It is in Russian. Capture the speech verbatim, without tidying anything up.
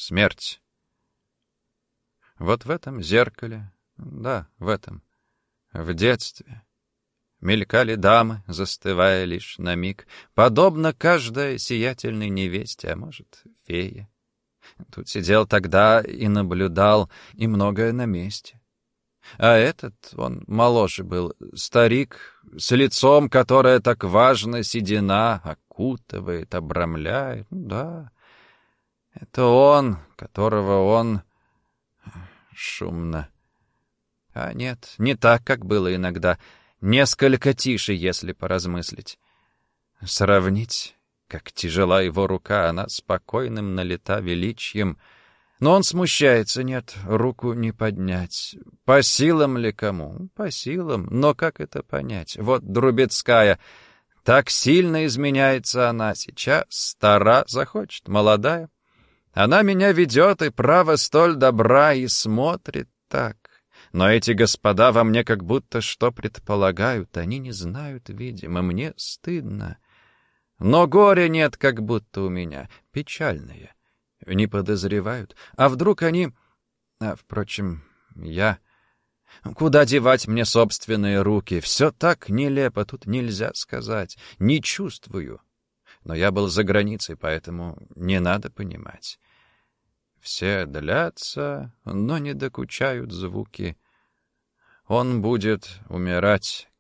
смерть. Вот в этом зеркале, да, в этом, в детстве, мелькали дамы, застывая лишь на миг, подобно каждой сиятельной невесте, а может, фее. Тут сидел тогда и наблюдал, и многое на месте. А этот, он моложе был, старик, с лицом, которое так важно седина, окутывает, обрамляет. Ну да, это он, которого он... Шумно. А нет, не так, как было иногда. Несколько тише, если поразмыслить. Сравнить, как тяжела его рука, она спокойным налита величием. Но он смущается, нет, руку не поднять. По силам ли кому? По силам, но как это понять? Вот Друбецкая. Так сильно изменяется она сейчас. Стара захочет, молодая. Она меня ведет, и право столь добра, и смотрит так. Но эти господа во мне как будто что предполагают. Они не знают, видимо, мне стыдно. Но горя нет как будто у меня, печальные. Не подозревают. А вдруг они... А, впрочем, я... Куда девать мне собственные руки? Все так нелепо, тут нельзя сказать. Не чувствую. Но я был за границей, поэтому не надо понимать. Все длятся, но не докучают звуки. Он будет умирать,